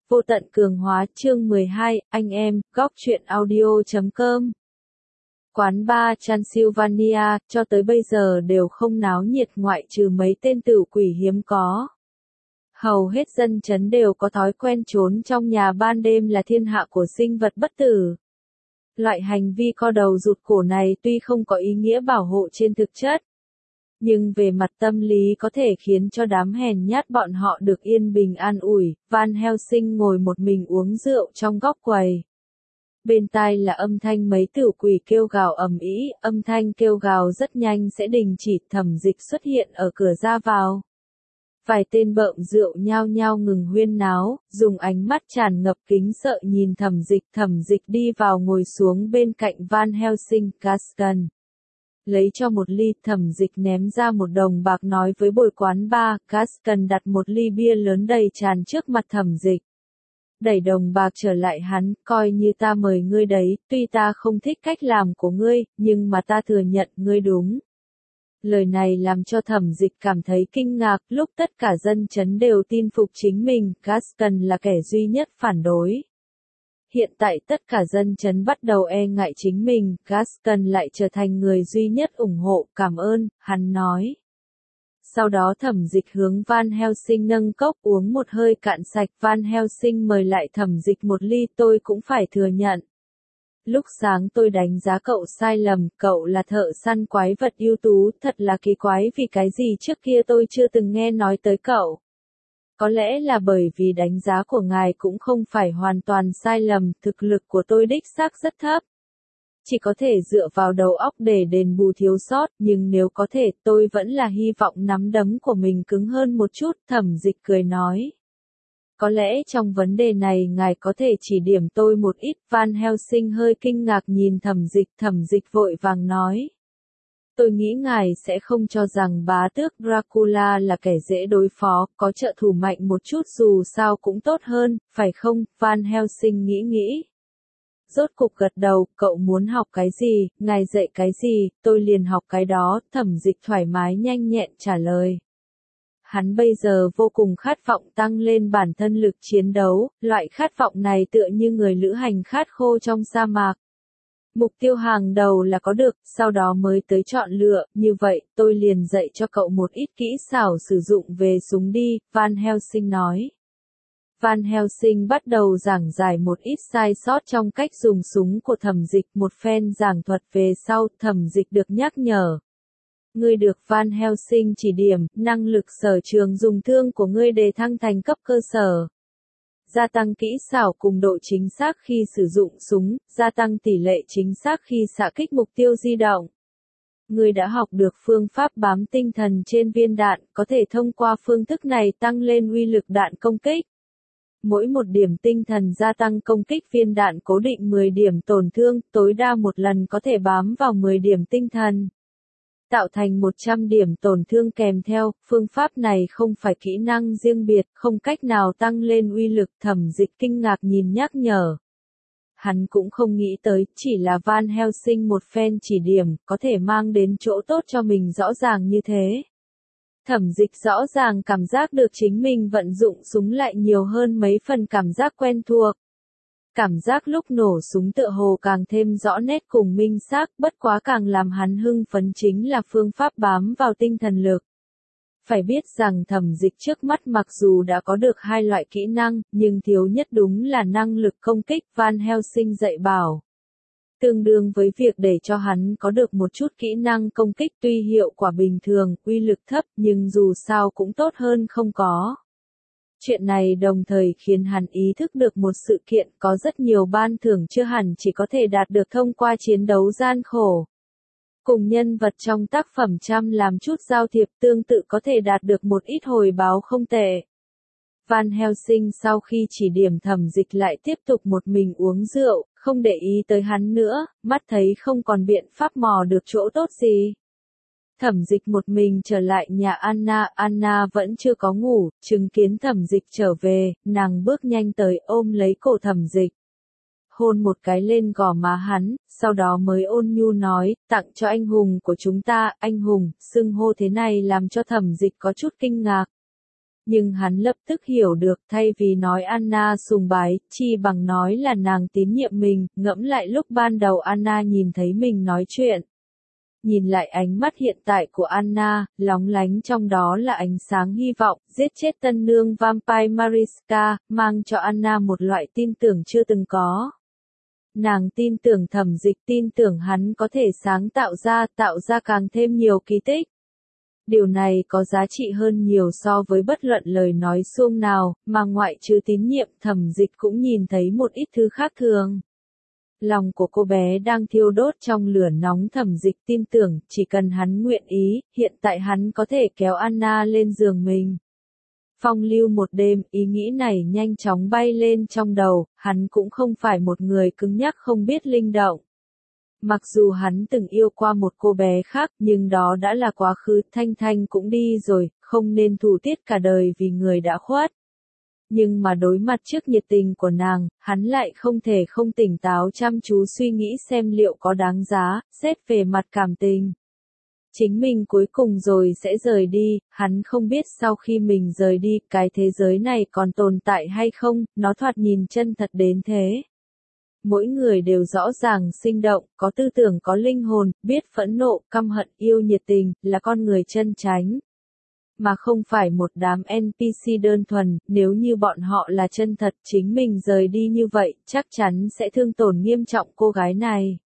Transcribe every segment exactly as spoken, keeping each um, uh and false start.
Vô tận cường hóa chương mười hai, anh em, góc truyện audio chấm com. Quán bar Transylvania, cho tới bây giờ đều không náo nhiệt ngoại trừ mấy tên tử quỷ hiếm có. Hầu hết dân chấn đều có thói quen trốn trong nhà ban đêm là thiên hạ của sinh vật bất tử. Loại hành vi co đầu rụt cổ này tuy không có ý nghĩa bảo hộ trên thực chất, nhưng về mặt tâm lý có thể khiến cho đám hèn nhát bọn họ được yên bình an ủi. Van Helsing ngồi một mình uống rượu trong góc quầy. Bên tai là âm thanh mấy tử quỷ kêu gào ầm ĩ, âm thanh kêu gào rất nhanh sẽ đình chỉ. Thẩm Dịch xuất hiện ở cửa ra vào. Vài tên bợm rượu nhao nhao ngừng huyên náo, dùng ánh mắt tràn ngập kính sợ nhìn Thẩm Dịch. Thẩm Dịch đi vào ngồi xuống bên cạnh Van Helsing. Cascan lấy cho một ly. Thẩm Dịch ném ra một đồng bạc nói với bồi quán bar. Cascan đặt một ly bia lớn đầy tràn trước mặt Thẩm Dịch. Đẩy đồng bạc trở lại hắn, coi như ta mời ngươi đấy, tuy ta không thích cách làm của ngươi, nhưng mà ta thừa nhận ngươi đúng. Lời này làm cho Thẩm Dịch cảm thấy kinh ngạc. Lúc tất cả dân chấn đều tin phục chính mình, Cascan là kẻ duy nhất phản đối. Hiện tại tất cả dân chấn bắt đầu e ngại chính mình, Cascan lại trở thành người duy nhất ủng hộ. Cảm ơn, hắn nói. Sau đó Thẩm Dịch hướng Van Helsing nâng cốc uống một hơi cạn sạch. Van Helsing mời lại Thẩm Dịch một ly. Tôi cũng phải thừa nhận. Lúc sáng tôi đánh giá cậu sai lầm, cậu là thợ săn quái vật ưu tú, thật là kỳ quái vì cái gì trước kia tôi chưa từng nghe nói tới cậu. Có lẽ là bởi vì đánh giá của ngài cũng không phải hoàn toàn sai lầm, thực lực của tôi đích xác rất thấp. Chỉ có thể dựa vào đầu óc để đền bù thiếu sót, nhưng nếu có thể tôi vẫn là hy vọng nắm đấm của mình cứng hơn một chút. Thẩm Dịch cười nói. Có lẽ trong vấn đề này ngài có thể chỉ điểm tôi một ít. Van Helsing hơi kinh ngạc nhìn Thẩm Dịch. Thẩm Dịch vội vàng nói. Tôi nghĩ ngài sẽ không cho rằng bá tước Dracula là kẻ dễ đối phó, có trợ thủ mạnh một chút dù sao cũng tốt hơn, phải không? Van Helsing nghĩ nghĩ. Rốt cục gật đầu, cậu muốn học cái gì, ngài dạy cái gì, tôi liền học cái đó. Thẩm Dịch thoải mái nhanh nhẹn trả lời. Hắn bây giờ vô cùng khát vọng tăng lên bản thân lực chiến đấu, loại khát vọng này tựa như người lữ hành khát khô trong sa mạc. Mục tiêu hàng đầu là có được, sau đó mới tới chọn lựa, như vậy, tôi liền dạy cho cậu một ít kỹ xảo sử dụng về súng đi, Van Helsing nói. Van Helsing bắt đầu giảng giải một ít sai sót trong cách dùng súng của Thẩm Dịch. Một phen giảng thuật về sau, Thẩm Dịch được nhắc nhở. Ngươi được Van Helsing chỉ điểm, năng lực sở trường dùng thương của ngươi đề thăng thành cấp cơ sở. Gia tăng kỹ xảo cùng độ chính xác khi sử dụng súng, gia tăng tỷ lệ chính xác khi xạ kích mục tiêu di động. Ngươi đã học được phương pháp bám tinh thần trên viên đạn, có thể thông qua phương thức này tăng lên uy lực đạn công kích. Mỗi một điểm tinh thần gia tăng công kích viên đạn cố định mười điểm tổn thương, tối đa một lần có thể bám vào mười điểm tinh thần. Tạo thành một trăm điểm tổn thương kèm theo. Phương pháp này không phải kỹ năng riêng biệt, không cách nào tăng lên uy lực. Thẩm Dịch kinh ngạc nhìn nhắc nhở. Hắn cũng không nghĩ tới, chỉ là Van Helsing một phen chỉ điểm, có thể mang đến chỗ tốt cho mình rõ ràng như thế. Thẩm Dịch rõ ràng cảm giác được chính mình vận dụng súng lại nhiều hơn mấy phần cảm giác quen thuộc. Cảm giác lúc nổ súng tựa hồ càng thêm rõ nét cùng minh xác, bất quá càng làm hắn hưng phấn chính là phương pháp bám vào tinh thần lực. Phải biết rằng Thẩm Dịch trước mắt mặc dù đã có được hai loại kỹ năng, nhưng thiếu nhất đúng là năng lực công kích. Van Helsing dạy bảo. Tương đương với việc để cho hắn có được một chút kỹ năng công kích tuy hiệu quả bình thường, uy lực thấp, nhưng dù sao cũng tốt hơn không có. Chuyện này đồng thời khiến hắn ý thức được một sự kiện, có rất nhiều ban thưởng chưa hẳn chỉ có thể đạt được thông qua chiến đấu gian khổ. Cùng nhân vật trong tác phẩm chăm làm chút giao thiệp tương tự có thể đạt được một ít hồi báo không tệ. Van Helsing sau khi chỉ điểm Thẩm Dịch lại tiếp tục một mình uống rượu, không để ý tới hắn nữa, mắt thấy không còn biện pháp mò được chỗ tốt gì. Thẩm Dịch một mình trở lại nhà Anna, Anna vẫn chưa có ngủ, chứng kiến Thẩm Dịch trở về, nàng bước nhanh tới ôm lấy cổ Thẩm Dịch. Hôn một cái lên gò má hắn, sau đó mới ôn nhu nói, tặng cho anh hùng của chúng ta, anh hùng, xưng hô thế này làm cho Thẩm Dịch có chút kinh ngạc. Nhưng hắn lập tức hiểu được, thay vì nói Anna sùng bái, chi bằng nói là nàng tín nhiệm mình. Ngẫm lại lúc ban đầu Anna nhìn thấy mình nói chuyện. Nhìn lại ánh mắt hiện tại của Anna, lóng lánh trong đó là ánh sáng hy vọng, giết chết tân nương Vampire Mariska, mang cho Anna một loại tin tưởng chưa từng có. Nàng tin tưởng Thẩm Dịch, tin tưởng hắn có thể sáng tạo ra, tạo ra càng thêm nhiều kỳ tích. Điều này có giá trị hơn nhiều so với bất luận lời nói suông nào, mà ngoại trừ tín nhiệm, Thẩm Dịch cũng nhìn thấy một ít thứ khác thường. Lòng của cô bé đang thiêu đốt trong lửa nóng. Thẩm Dịch tin tưởng, chỉ cần hắn nguyện ý, hiện tại hắn có thể kéo Anna lên giường mình. Phong lưu một đêm, ý nghĩ này nhanh chóng bay lên trong đầu, hắn cũng không phải một người cứng nhắc không biết linh động. Mặc dù hắn từng yêu qua một cô bé khác, nhưng đó đã là quá khứ, Thanh Thanh cũng đi rồi, không nên thủ tiết cả đời vì người đã khuất. Nhưng mà đối mặt trước nhiệt tình của nàng, hắn lại không thể không tỉnh táo chăm chú suy nghĩ xem liệu có đáng giá, xét về mặt cảm tình. Chính mình cuối cùng rồi sẽ rời đi, hắn không biết sau khi mình rời đi, cái thế giới này còn tồn tại hay không, nó thoạt nhìn chân thật đến thế. Mỗi người đều rõ ràng sinh động, có tư tưởng có linh hồn, biết phẫn nộ, căm hận, yêu nhiệt tình, là con người chân chánh. Mà không phải một đám en pê xê đơn thuần, nếu như bọn họ là chân thật chính mình rời đi như vậy, chắc chắn sẽ thương tổn nghiêm trọng cô gái này.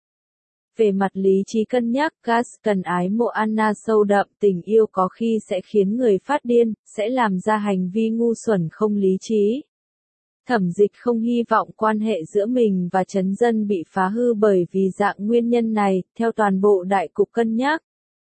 Về mặt lý trí cân nhắc, Gas cần ái mộ Anna sâu đậm, tình yêu có khi sẽ khiến người phát điên, sẽ làm ra hành vi ngu xuẩn không lý trí. Thẩm Dịch không hy vọng quan hệ giữa mình và Trấn Dân bị phá hư bởi vì dạng nguyên nhân này, theo toàn bộ đại cục cân nhắc.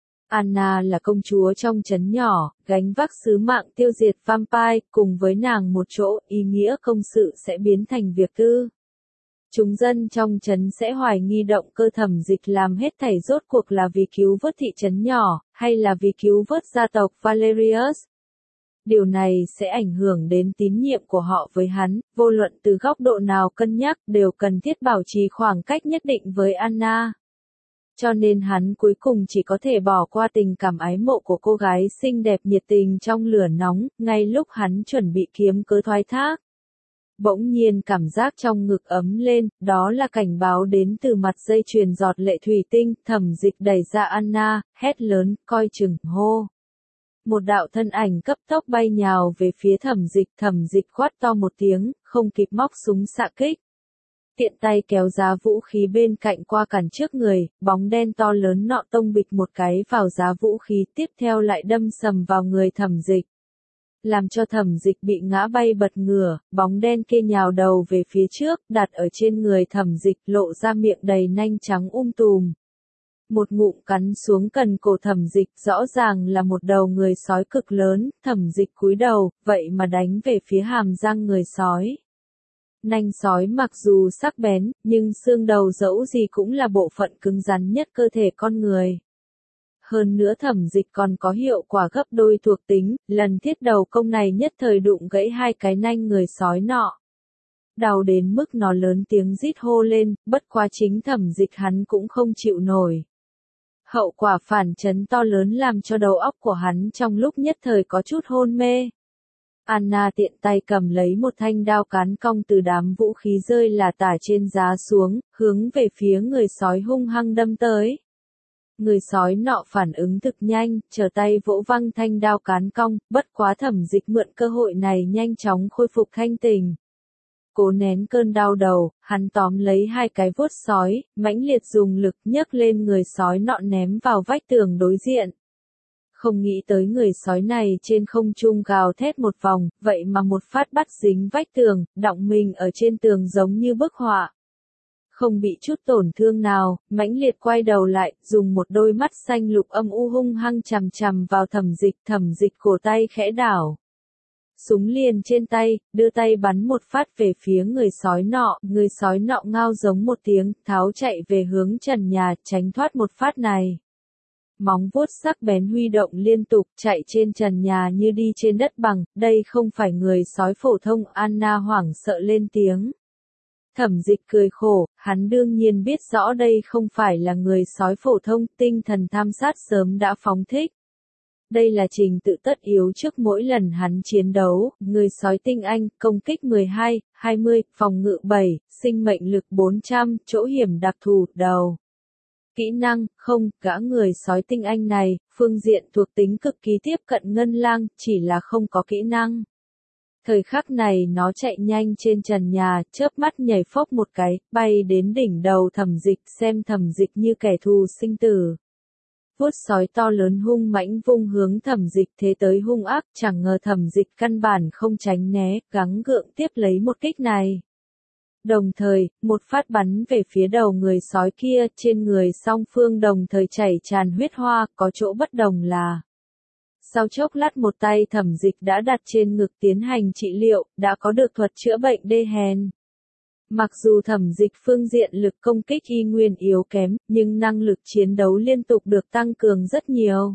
Anna là công chúa trong trấn nhỏ, gánh vác sứ mạng tiêu diệt vampire, cùng với nàng một chỗ, ý nghĩa công sự sẽ biến thành việc tư. Chúng dân trong trấn sẽ hoài nghi động cơ Thẩm Dịch làm hết thảy rốt cuộc là vì cứu vớt thị trấn nhỏ, hay là vì cứu vớt gia tộc Valerius. Điều này sẽ ảnh hưởng đến tín nhiệm của họ với hắn, vô luận từ góc độ nào cân nhắc đều cần thiết bảo trì khoảng cách nhất định với Anna. Cho nên hắn cuối cùng chỉ có thể bỏ qua tình cảm ái mộ của cô gái xinh đẹp nhiệt tình trong lửa nóng, ngay lúc hắn chuẩn bị kiếm cớ thoái thác. Bỗng nhiên cảm giác trong ngực ấm lên, đó là cảnh báo đến từ mặt dây chuyền giọt lệ thủy tinh. Thẩm Dịch đẩy ra Anna, hét lớn, coi chừng, hô. Một đạo thân ảnh cấp tốc bay nhào về phía Thẩm Dịch, Thẩm Dịch quát to một tiếng, không kịp móc súng xạ kích. Tiện tay kéo giá vũ khí bên cạnh qua cản trước người, bóng đen to lớn nọ tông bịch một cái vào giá vũ khí, tiếp theo lại đâm sầm vào người Thẩm Dịch. Làm cho Thẩm Dịch bị ngã bay bật ngửa, bóng đen kia nhào đầu về phía trước, đặt ở trên người Thẩm Dịch, lộ ra miệng đầy nanh trắng um tùm. Một ngụm cắn xuống cần cổ Thẩm Dịch, rõ ràng là một đầu người sói cực lớn. Thẩm Dịch cúi đầu, vậy mà đánh về phía hàm răng người sói. Nanh sói mặc dù sắc bén, nhưng xương đầu dẫu gì cũng là bộ phận cứng rắn nhất cơ thể con người. Hơn nữa Thẩm Dịch còn có hiệu quả gấp đôi thuộc tính, lần thiết đầu công này nhất thời đụng gãy hai cái nanh người sói nọ. Đau đến mức nó lớn tiếng rít hô lên, bất quá chính Thẩm Dịch hắn cũng không chịu nổi. Hậu quả phản chấn to lớn làm cho đầu óc của hắn trong lúc nhất thời có chút hôn mê. Anna tiện tay cầm lấy một thanh đao cán cong từ đám vũ khí rơi là tả trên giá xuống, hướng về phía người sói hung hăng đâm tới. Người sói nọ phản ứng thực nhanh, trở tay vỗ văng thanh đao cán cong, bất quá Thẩm Dịch mượn cơ hội này nhanh chóng khôi phục thanh tình. Cố nén cơn đau đầu, hắn tóm lấy hai cái vuốt sói, mãnh liệt dùng lực nhấc lên người sói nọ ném vào vách tường đối diện. Không nghĩ tới người sói này trên không trung gào thét một vòng, vậy mà một phát bắt dính vách tường, đọng mình ở trên tường giống như bức họa. Không bị chút tổn thương nào, mãnh liệt quay đầu lại, dùng một đôi mắt xanh lục âm u hung hăng chằm chằm vào Thẩm Dịch, Thẩm Dịch cổ tay khẽ đảo. Súng liền trên tay, đưa tay bắn một phát về phía người sói nọ, người sói nọ ngao giống một tiếng, tháo chạy về hướng trần nhà, tránh thoát một phát này. Móng vuốt sắc bén huy động liên tục, chạy trên trần nhà như đi trên đất bằng, đây không phải người sói phổ thông. Anna hoảng sợ lên tiếng. Thẩm Dịch cười khổ, hắn đương nhiên biết rõ đây không phải là người sói phổ thông, tinh thần tham sát sớm đã phóng thích. Đây là trình tự tất yếu trước mỗi lần hắn chiến đấu, người sói tinh anh, công kích mười hai, hai mươi, phòng ngự bảy, sinh mệnh lực bốn trăm, chỗ hiểm đặc thù, đầu. Kỹ năng, không, gã người sói tinh anh này, phương diện thuộc tính cực kỳ tiếp cận ngân lang, chỉ là không có kỹ năng. Thời khắc này nó chạy nhanh trên trần nhà, chớp mắt nhảy phốc một cái, bay đến đỉnh đầu Thẩm Dịch, xem Thẩm Dịch như kẻ thù sinh tử. Vuốt sói to lớn hung mãnh vung hướng Thẩm Dịch thế tới hung ác, chẳng ngờ Thẩm Dịch căn bản không tránh né, gắng gượng tiếp lấy một kích này. Đồng thời, một phát bắn về phía đầu người sói kia, trên người song phương đồng thời chảy tràn huyết hoa, có chỗ bất đồng là. Sau chốc lát một tay Thẩm Dịch đã đặt trên ngực tiến hành trị liệu, đã có được thuật chữa bệnh đê hèn. Mặc dù Thẩm Dịch phương diện lực công kích y nguyên yếu kém, nhưng năng lực chiến đấu liên tục được tăng cường rất nhiều.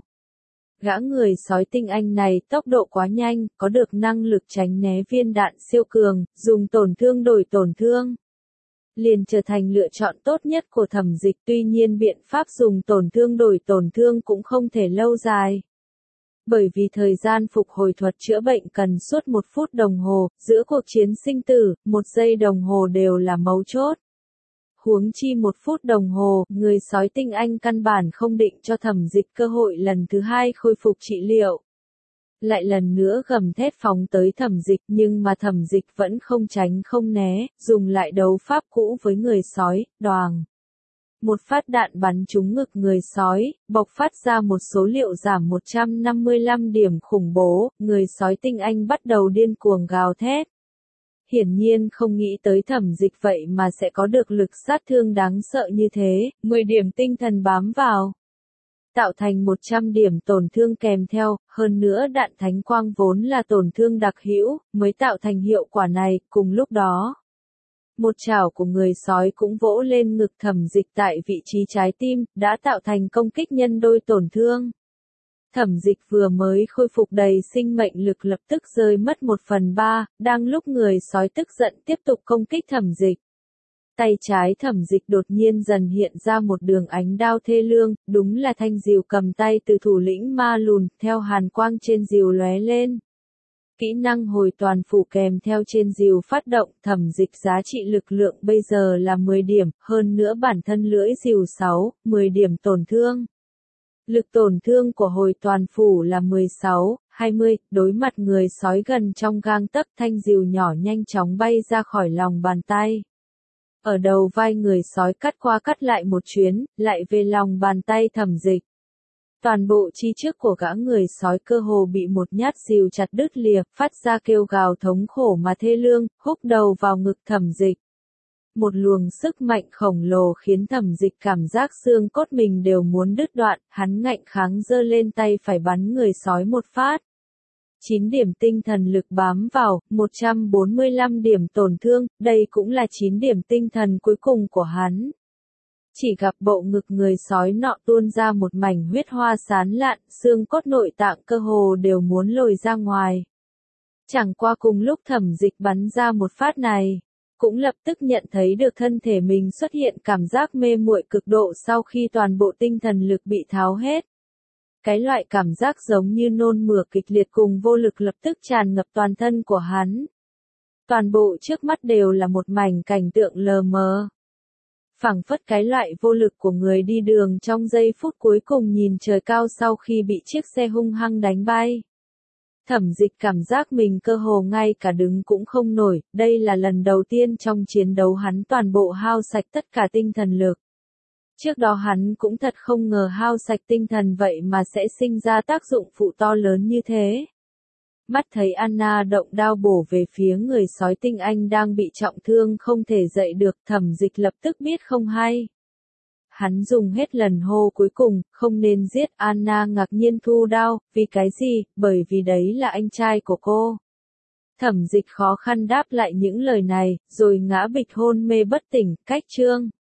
Gã người sói tinh anh này tốc độ quá nhanh, có được năng lực tránh né viên đạn siêu cường, dùng tổn thương đổi tổn thương. Liền trở thành lựa chọn tốt nhất của Thẩm Dịch, tuy nhiên biện pháp dùng tổn thương đổi tổn thương cũng không thể lâu dài. Bởi vì thời gian phục hồi thuật chữa bệnh cần suốt một phút đồng hồ, giữa cuộc chiến sinh tử, một giây đồng hồ đều là mấu chốt. Huống chi một phút đồng hồ, người sói tinh anh căn bản không định cho Thẩm Dịch cơ hội lần thứ hai khôi phục trị liệu. Lại lần nữa gầm thét phóng tới Thẩm Dịch, nhưng mà Thẩm Dịch vẫn không tránh không né, dùng lại đấu pháp cũ với người sói, đoàng. Một phát đạn bắn trúng ngực người sói, bộc phát ra một số liệu giảm một trăm năm mươi lăm điểm khủng bố, người sói tinh anh bắt đầu điên cuồng gào thét. Hiển nhiên không nghĩ tới Thẩm Dịch vậy mà sẽ có được lực sát thương đáng sợ như thế, mười điểm tinh thần bám vào. Tạo thành một trăm điểm tổn thương kèm theo, hơn nữa đạn thánh quang vốn là tổn thương đặc hữu, mới tạo thành hiệu quả này, cùng lúc đó. Một chảo của người sói cũng vỗ lên ngực Thẩm Dịch tại vị trí trái tim, đã tạo thành công kích nhân đôi tổn thương. Thẩm Dịch vừa mới khôi phục đầy sinh mệnh lực lập tức rơi mất một phần ba, đang lúc người sói tức giận tiếp tục công kích Thẩm Dịch. Tay trái Thẩm Dịch đột nhiên dần hiện ra một đường ánh đao thê lương, đúng là thanh diều cầm tay từ thủ lĩnh ma lùn, theo hàn quang trên diều lóe lên. Kỹ năng hồi toàn phủ kèm theo trên diều phát động, Thẩm Dịch giá trị lực lượng bây giờ là mười điểm, hơn nữa bản thân lưỡi diều sáu, mười điểm tổn thương. Lực tổn thương của hồi toàn phủ là mười sáu, hai mươi, đối mặt người sói gần trong gang tấc, thanh diều nhỏ nhanh chóng bay ra khỏi lòng bàn tay. Ở đầu vai người sói cắt qua cắt lại một chuyến, lại về lòng bàn tay Thẩm Dịch. Toàn bộ chi trước của gã người sói cơ hồ bị một nhát diều chặt đứt lìa, phát ra kêu gào thống khổ mà thê lương, húc đầu vào ngực Thẩm Dịch. Một luồng sức mạnh khổng lồ khiến Thẩm Dịch cảm giác xương cốt mình đều muốn đứt đoạn, hắn ngạnh kháng giơ lên tay phải bắn người sói một phát. chín điểm tinh thần lực bám vào, một trăm bốn mươi lăm điểm tổn thương, đây cũng là chín điểm tinh thần cuối cùng của hắn. Chỉ gặp bộ ngực người sói nọ tuôn ra một mảnh huyết hoa sán lạn, xương cốt nội tạng cơ hồ đều muốn lồi ra ngoài. Chẳng qua cùng lúc Thẩm Dịch bắn ra một phát này, cũng lập tức nhận thấy được thân thể mình xuất hiện cảm giác mê muội cực độ sau khi toàn bộ tinh thần lực bị tháo hết. Cái loại cảm giác giống như nôn mửa kịch liệt cùng vô lực lập tức tràn ngập toàn thân của hắn. Toàn bộ trước mắt đều là một mảnh cảnh tượng lờ mờ. Phảng phất cái loại vô lực của người đi đường trong giây phút cuối cùng nhìn trời cao sau khi bị chiếc xe hung hăng đánh bay. Thẩm Dịch cảm giác mình cơ hồ ngay cả đứng cũng không nổi, đây là lần đầu tiên trong chiến đấu hắn toàn bộ hao sạch tất cả tinh thần lực. Trước đó hắn cũng thật không ngờ hao sạch tinh thần vậy mà sẽ sinh ra tác dụng phụ to lớn như thế. Mắt thấy Anna động đao bổ về phía người sói tinh anh đang bị trọng thương không thể dậy được, Thẩm Dịch lập tức biết không hay. Hắn dùng hết lần hô cuối cùng, không nên giết. Anna ngạc nhiên thu đao, vì cái gì, bởi vì đấy là anh trai của cô. Thẩm Dịch khó khăn đáp lại những lời này, rồi ngã bịch hôn mê bất tỉnh, cách chương.